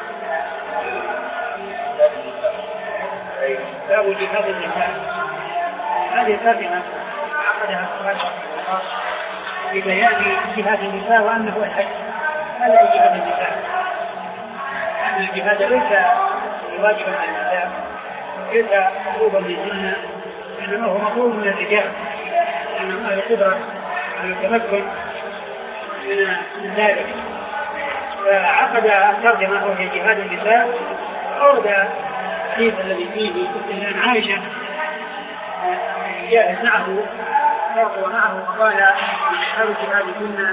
باب جهاد النساء. هذه ترجمة عقدها الصلاة ببيان جهاد النساء وأنه الحج. هذا جهاد النساء، أن الجهاد ليس واجبا على النساء، ليس مطلوبا للجنة، إنما هو مطلوب من الرجال، لأنهم أهل القدرة على التمكن من ذلك. فعقد الترجمة وهي جهاد النساء، أورد الحديث الذي فيه استئذان عائشة جاءت معه ومعه وقال هذا جهادكن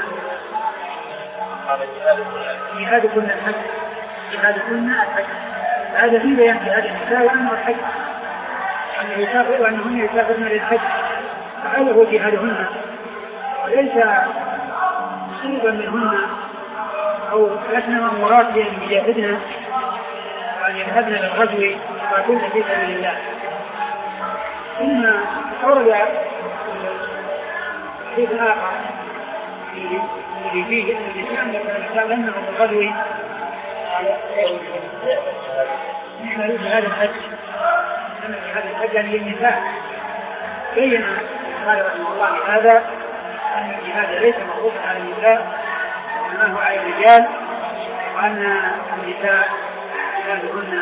جهادكن الحج جهادكن الحج. هذا في بيان جهاد النساء وأنه الحج، أنه يسافر وأنهن يسافرن للحج، فهذا هو جهادهن، وليس مصيبا منهن أو لسنا مأمورات بأن يجاهدن وأن يذهبن للغزو ويكون في سبيل الله. ثم أورد حديث آخر الذي فيه أن الإسلام أنه الغزو نحن هذا الحج أن هذا الحج للنساء. بين قال رحمه الله هذا أن الجهاد ليس مخصوصا على النساء وإنما هو على الرجال، وأن النساء جهادهن.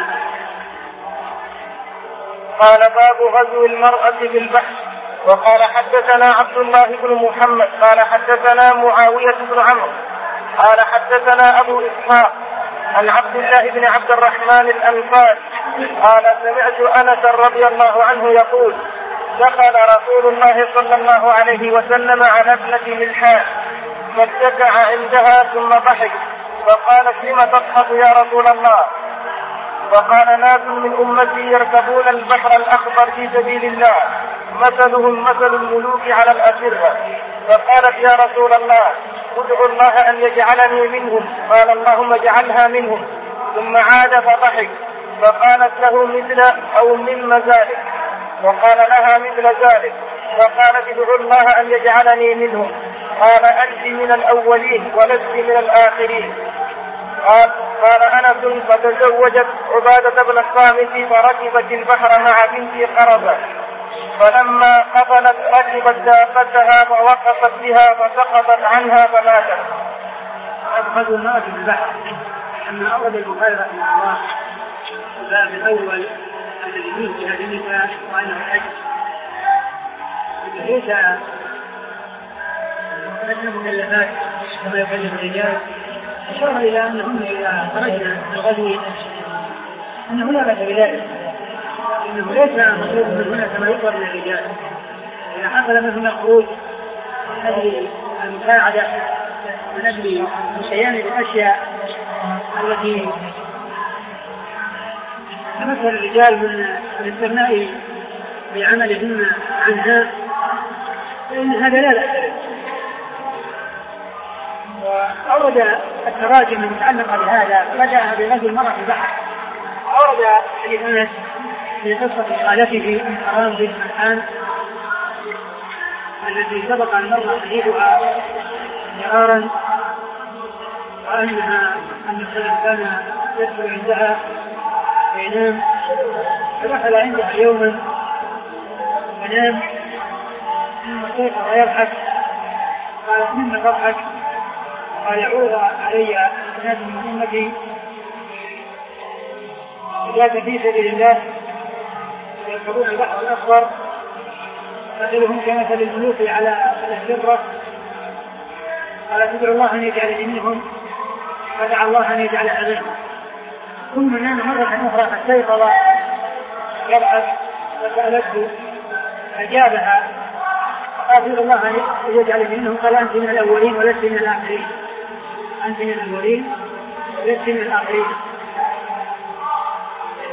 قال باب غزو المرأة بالبحر. وقال حدثنا عبد الله بن محمد قال حدثنا معاوية بن عمرو قال حدثنا أبو إسحاق عن عبد الله بن عبد الرحمن الأنصاري قال سمعت أنس رضي الله عنه يقول دخل رسول الله صلى الله عليه وسلم على ابنة ملحان فاتكع عندها ثم ضحك فقالت لم تضحك يا رسول الله؟ فقال ناس من أمتي يركبون البحر الأخضر في سبيل الله مثلهم مثل الملوك على الأسرة. فقالت يا رسول الله ادعو الله أن يجعلني منهم. قال اللهم اجعلها منهم. ثم عاد فضحك فقالت له مثل أو من ذلك، وقال لها مثل ذلك، فقالت ادعو الله أن يجعلني منهم. قال أنت من الأولين ولست من الآخرين. قال قال أنس فتزوجت عبادة بن الصامت فركبت البحر مع بنت قرظة، فلما قبلت ركبت دابتها فوقفت بها فسقطت عنها فماتت. أدخل الماء في البحر. أما أورد البخاري رحمه الله الباب الأول الذي فيه جهاد النساء وأنه الحج، ليس ليس مكلفات كما يكلف الرجال. أشار إلى أنهن إذا خرجنا الغزو أنه لا بأس بذلك، إنه ليس مطلوب منهن كما يطلب من الرجال. إذا حصل منهن الخروج من أجل المساعدة من أجل الشيان بالأشياء التي تمثل الرجال من الاستغناء بعملهن عنها، فإن هذا لا بأس. وأورد التراجم المتعلقة بهذا بدأ بغزو المرأة في البحر. أورد حديث أنس في قصة خالته من حرام بنت ملحان التي سبق أن مر حديثها مرارا، وأنها أن كان يدخل عندها وينام، فدخل عندها يوما ونام ثم استيقظ ويضحك. قالت مما تضحك؟ قال يعود علي ناس من أمتي جاءت في سبيل الله يركبون البحر الأخضر مثلهم كمثل الملوك على السرة. قال تدعو الله أن يجعل منهم، فدعا الله أن يجعل منهم. ثم نام مرة أخرى فاستيقظ يضحك فسألته أجابها قال الله أن يجعل منهم. قال أنت من الأولين ولست من الآخرين، أنت من الأولين ولست من الآخرين.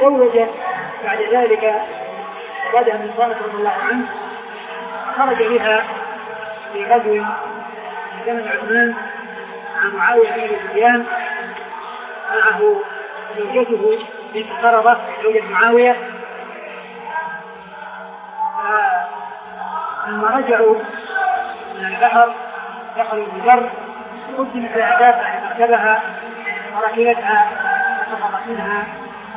تزوج بعد ذلك بعد أن صارت رضي الله عنه، خرج بها في غزو في زمن عثمان مع معاوية بن سفيان، معه زوجته بنت قرظة زوجة معاوية. لما رجعوا من البحر دخلوا البر، قدمت الأعداد أن تركبها وركبتها وسقطت منها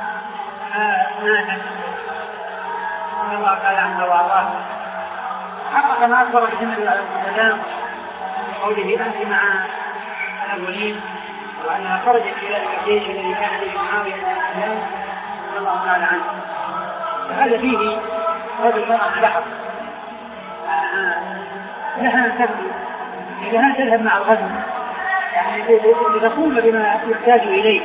ماتت رضي الله تعالى عنها وأرضاها. حقق ما أخبر به النبي عليه الصلاة والسلام بقوله أنت مع الأولين، وأنها خرجت في ذلك الجيش الذي كان به معاوية رضي الله تعالى عنه. فهذا فيه هذا المرأة البحر لها أن تبدو لها أن تذهب مع الغزو، يعني لتقوم بما يحتاج إليه.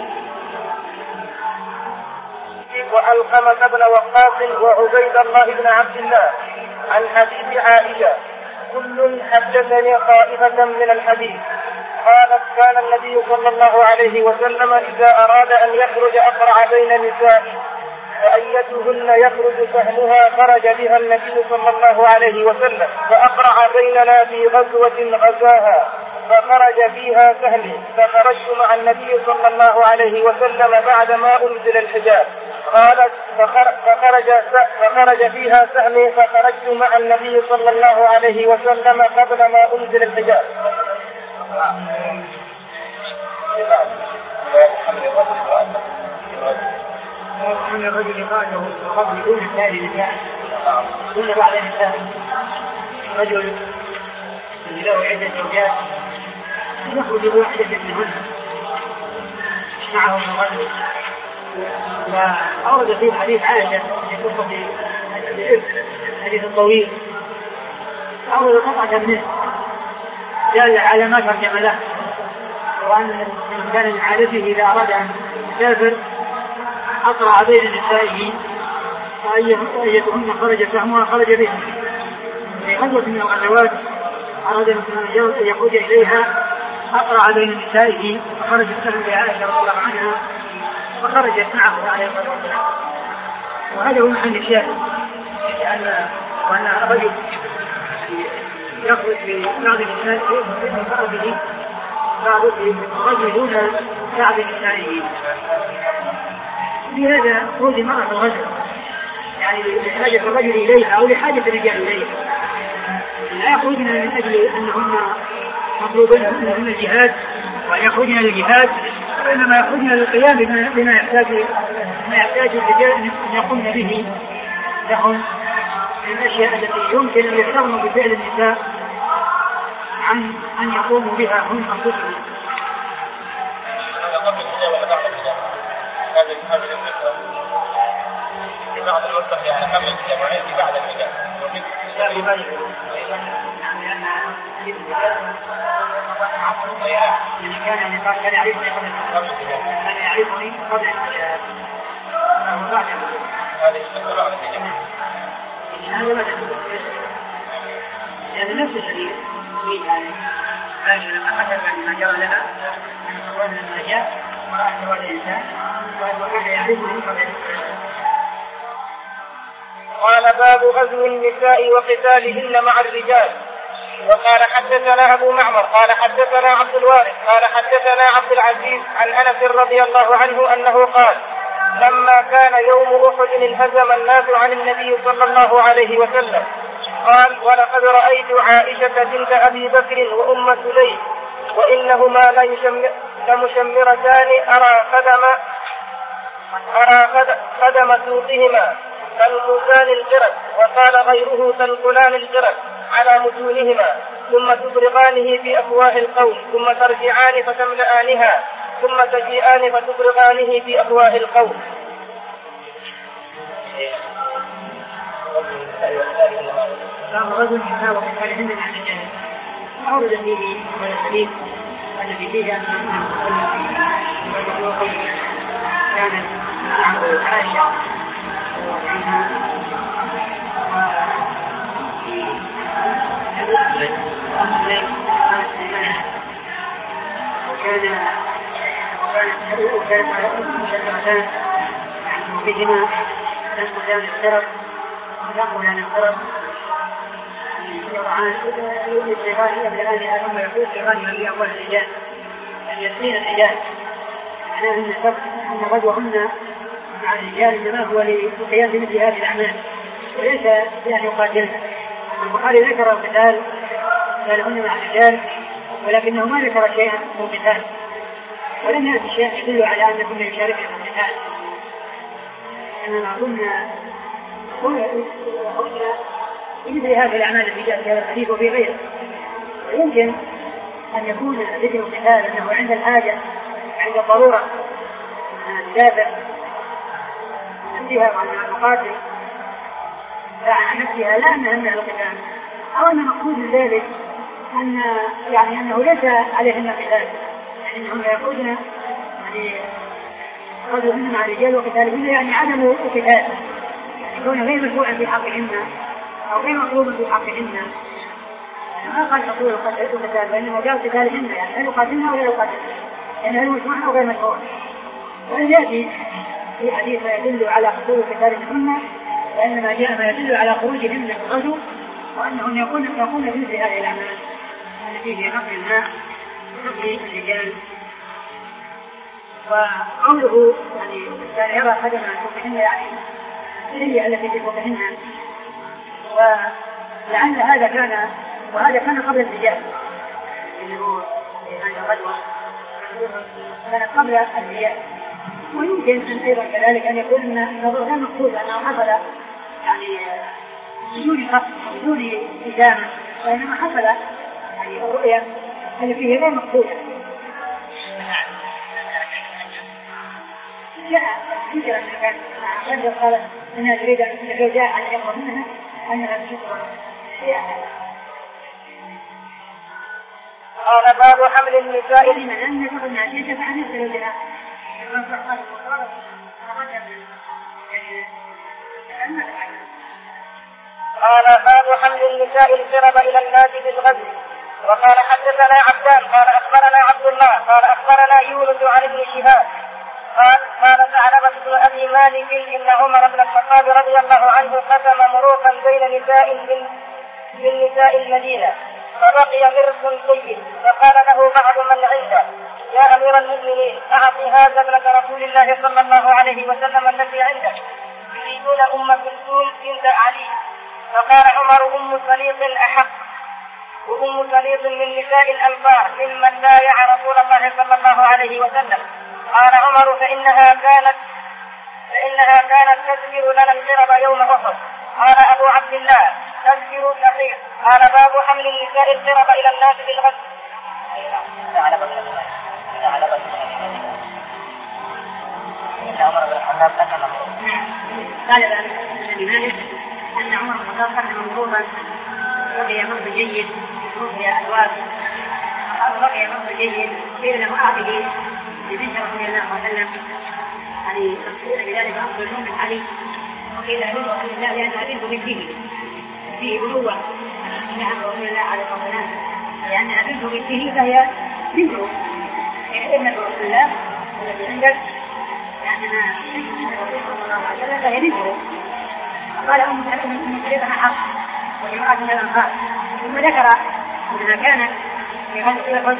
وعلقمة بن وقاص وعبيد الله بن عبد الله عن حديث عائشة كل حدثني طائفة من الحديث قالت كان النبي صلى الله عليه وسلم إذا أراد أن يخرج أقرع بين نسائه فأيتهن يخرج سهمها خرج بها النبي صلى الله عليه وسلم، فأقرع بيننا في غزوة غزاها فخرج فيها سهمي، فخرجت مع النبي صلى الله عليه وسلم بعدما أنزل الحجاب. قالت فخرج, فخرج فيها سهمي فخرجت مع النبي صلى الله عليه وسلم قبل ما أنزل الحجاب. وأن الرجل خرجه قبل دون الثاني نساء دون بعض النساء، رجل له عدة زوجات يخرج بواحدة منهن معه من الرجل. وأورد فيه حديث عائشة في قصة الحديث الطويل، أورد قطعة منه دل على ما ترجم له، وأن من كان من عادته إذا أراد أن يسافر أقرع بين نسائه وأيتهن خرج سهمها خرج بها. في غزوة من الغزوات أراد أن يخرج إليها أقرع بين نسائه فخرج السهم بعائشة رضي الله عنها فخرجت معه عليه الصلاة والسلام. وهذا هو محل الشاهد، لأن وأن الرجل يخرج ببعض النساء من فرده بعض الرجل دون بعض نسائه. بهذا خروج المرأة في الغزو يعني لحاجة الرجل إليها أو لحاجة الرجال إليها، لا يخرجن من أجل أنهن مطلوبين منهن الجهاد وأن يخرجن للجهاد، وإنما يخرجن للقيام بما يحتاج ما يحتاج الرجال أن يقومن به لهم من الأشياء التي يمكن أن يستغنوا بفعل النساء عن أن يقوموا بها هم أنفسهم. بعد الوسط يعني قبل الحجاب وعندي بعد الحجاب لا يبالغ لأن حديث الحجاب يعني كان يقال كان يعرفني قبل الحجاب كان يعرفني قبل الحجاب وبعد هذا يشتغل على الحجاب هذا ما تدل لأن نفس الحديث يعني عائشة لما حدث ما جرى لها من صور من الحجاب ورأت سواد الإنسان وكان يعرفني قبل الحجاب. قال باب غزو النساء وقتالهن مع الرجال. وقال حدثنا أبو معمر قال حدثنا عبد الوارث قال حدثنا عبد العزيز عن أنس رضي الله عنه أنه قال لما كان يوم أحد انهزم الناس عن النبي صلى الله عليه وسلم قال ولقد رأيت عائشة بنت أبي بكر وأم سليم وإنهما لمشمرتان أرى قدم أرى قدم سوقهما تنقلان القرد، وقال غيره تنقلان القرد على متونهما ثم تبرغانه في أفواه القوم ثم ترجعان فتملآنها ثم تجيئان فتبرغانه في أفواه القوم. قام رجل النساء وقتالهن مع الرجال أورد فيه هذا الحديث الذي فيه أن كانت معه عائشة عنها وكان وكانت مشرفتان بجماع لم فلان افترض ولم فلان افترض يضعان يبلغان يبلغان ثم يقول يغني في أول الرجال أن يسير الرجال معناه أن الشرط أن غزوهن مع الرجال إنما هو لقيام بمثل هذه الأعمال وليس بأن يقاتلن. البخاري ذكر القتال قالهن مع الرجال ولكنه ما ذكر شيئا من القتال ولم يأتي شيء يدل على أن كنا يشاركنا في القتال إنما كنا كنا بمثل هذه الأعمال التي جاءت في هذا الحديث وفي غيره. ويمكن أن يكون ذكر القتال أنه عند الحاجة عند الضرورة دافع نفسها وعن المقاتل عن نفسها لا أنها من القتال أو أن مقصود ذلك أن يعني أنه ليس عليهن قتال يعني أنهم يقودن يعني قدرهن مع الرجال وقتالهن يعني عدم القتال يكون غير مشروعا في حقهن أو غير مطلوبا في حقهن. ما قال تقول القتال بأنه جاء قتالهن يعني هل يقاتلن أو لا يقاتلن يعني هل مشروع أو غير مشروع. وإن يأتي في حديث ما يدل على حصول قتالهن وإنما جاء ما يدل على خروجهن من الغزو وأنهن يكون يكون في مثل هذه الأعمال التي في نقل الماء ونقل الرجال. وقوله يعني كان يرى قدم فوقهن يعني هي التي في فوقهن ولعل هذا كان وهذا كان قبل الرجال اللي هو هذه الغزوة كان قبل الرجال. ويمكن أن أيضا كذلك أن يكون أن النظر غير مقصود أنه حصل يعني بدون قصد بدون إدامة وإنما حصل يعني الرؤية التي فيه غير مقصودة. جاء فكرة أن كان رجل قال أنها تريد أن جاء عن يقرأ منها أنها تشكر قال باب حمل النساء من أن يقول الناس يجب أن يصلوا بها قال باب حمل النساء القرب إلى الناس بالغزو. وقال حدثنا عبدان قال أخبرنا عبد الله قال أخبرنا يونس عن ابن شهاب قال قال ثعلبة بن أبي مالك إن عمر بن الخطاب رضي الله عنه قسم مروقا بين نساء من من نساء المدينة فبقي مرس سيد فقال له بعض من عنده يا أمير المؤمنين أعطي هذا ابنة رسول الله صلى الله عليه وسلم التي عندك يريدون أم كلثوم بنت علي. فقال عمر أم سليط أحق وأم سليط من نساء الأنصار ممن بايع رسول الله صلى الله عليه وسلم. قال عمر فإنها كانت فإنها كانت تذكر لنا القرب يوم أحد. قال أبو عبد الله تذكر كثير. قال باب حمل النساء القرب إلى الناس بالغزو. إن عمر بن الخطاب قسم قال ابن مالك أن عمر بن الخطاب قسم مروبا رؤيا مرض جيد رؤيا ألواب رؤيا مرض جيد قيل له أعطه لبنت رسول الله صلى الله عليه وسلم يعني تقول بذلك أفضل من علي. وقيل له رسول الله لأنها بنت بنته فيه بلوة نعم رسول الله عليه الصلاة والسلام لأنها بنت بنته فهي بنته ابنة رسول الله التي عندك لأنها بنت رسول الله عليه وسلم فهي بنته. قال أم سليطة حق وجماعة من الأنصار ثم ذكر أنها كانت في هذا الوقت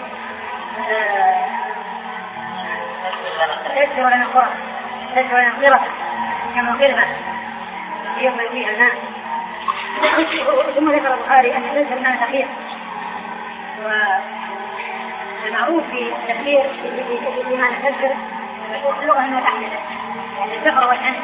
تذكر لنا القرى تذكر لنا القرى كما قلنا يقبل فيها الماء. ثم ذكر البخاري أن ليس الماء صحيح والمعروف في التفسير في ما نفسر اللغة أنها تحمل يعني الزفر والحمل.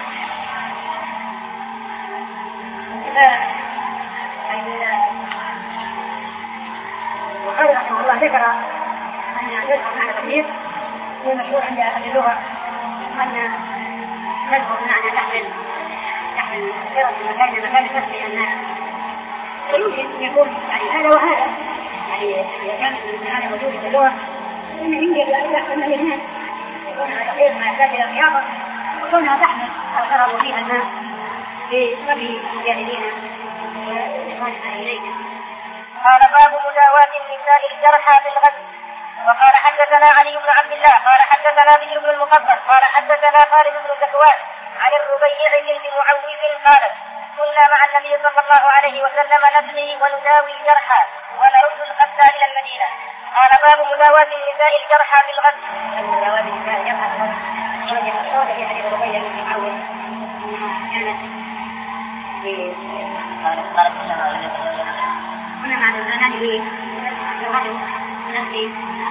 وقال رحمه الله ذكر أن يذكر معنى كثير هو مشهور عند أهل اللغة أن تذكر معنى تحمل تحمل غير في مكان مكان تسمي الناس. ويمكن يكون يعني هذا وهذا يعني إذا كان هذا موجود في اللغة إن يمكن أن الاثنين يكونها تقييد ما يحتاج إلى الخياطة وكونها تحمل أو ترى فيها الماء في ربي الجاهلين وإخواننا إليهم. قال باب مداواة النساء الجرحى في الغزو. وقال حدثنا علي بن عبد الله قال حدثنا بشر بن المفضل قال حدثنا خالد بن زكوان عن الربيع بنت معوذ قالت كنا مع النبي صلى الله عليه وسلم نسقي ونداوي الجرحى ونرد القتلى الى المدينه. قال باب مداواة النساء الجرحى بالغسل. مداواة النساء الجرحى بالغسل. ورد الصوت في حديث الربيع بنت معوذ كانت في قالت قالت كنا مع الزمان به الرجل نسقي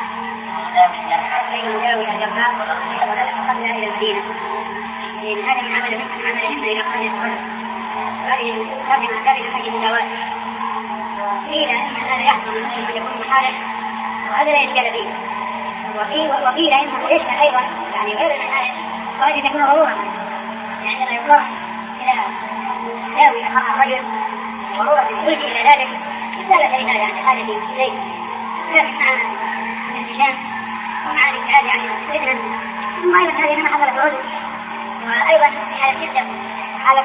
كي نداوي الجرحى ونرد القتلى الى المدينه. هذا من عمل من عمل الى قريه الرجل. هذه ترجمة ذلك حق المداواة. قيل إن هذا يحصل من أن يكون محارب وهذا لا يشكل فيه. وقيل وقيل إنه ليس أيضا يعني غير المحارب وهذه تكون ضرورة. يعني عندما يطلع إلى داوي أخاها الرجل ضرورة الخلق إلى ذلك لا شيء يعني هذه شيء كان مع الانتشام ومع الابتعاد عن الفتنة. ثم أيضا هذه من حضرة الرجل وأيضا في حالة جدا حالة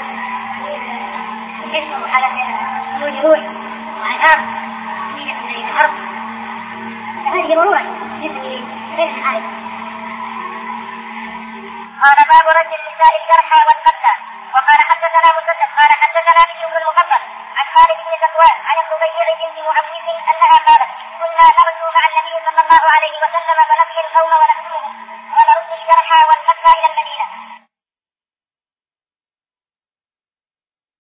الجسم وحالة الجروح والعار من الحرب فهذه ضرورة جسم غير الحالة. قال باب رد النساء الجرحى والقتلى. وقال حدثنا مسدد قال حدثنا بشر بن المفضل عن خالد بن ذكوان عن الربيع بنت معوذ انها قالت كنا نغزو مع النبي صلى الله عليه وسلم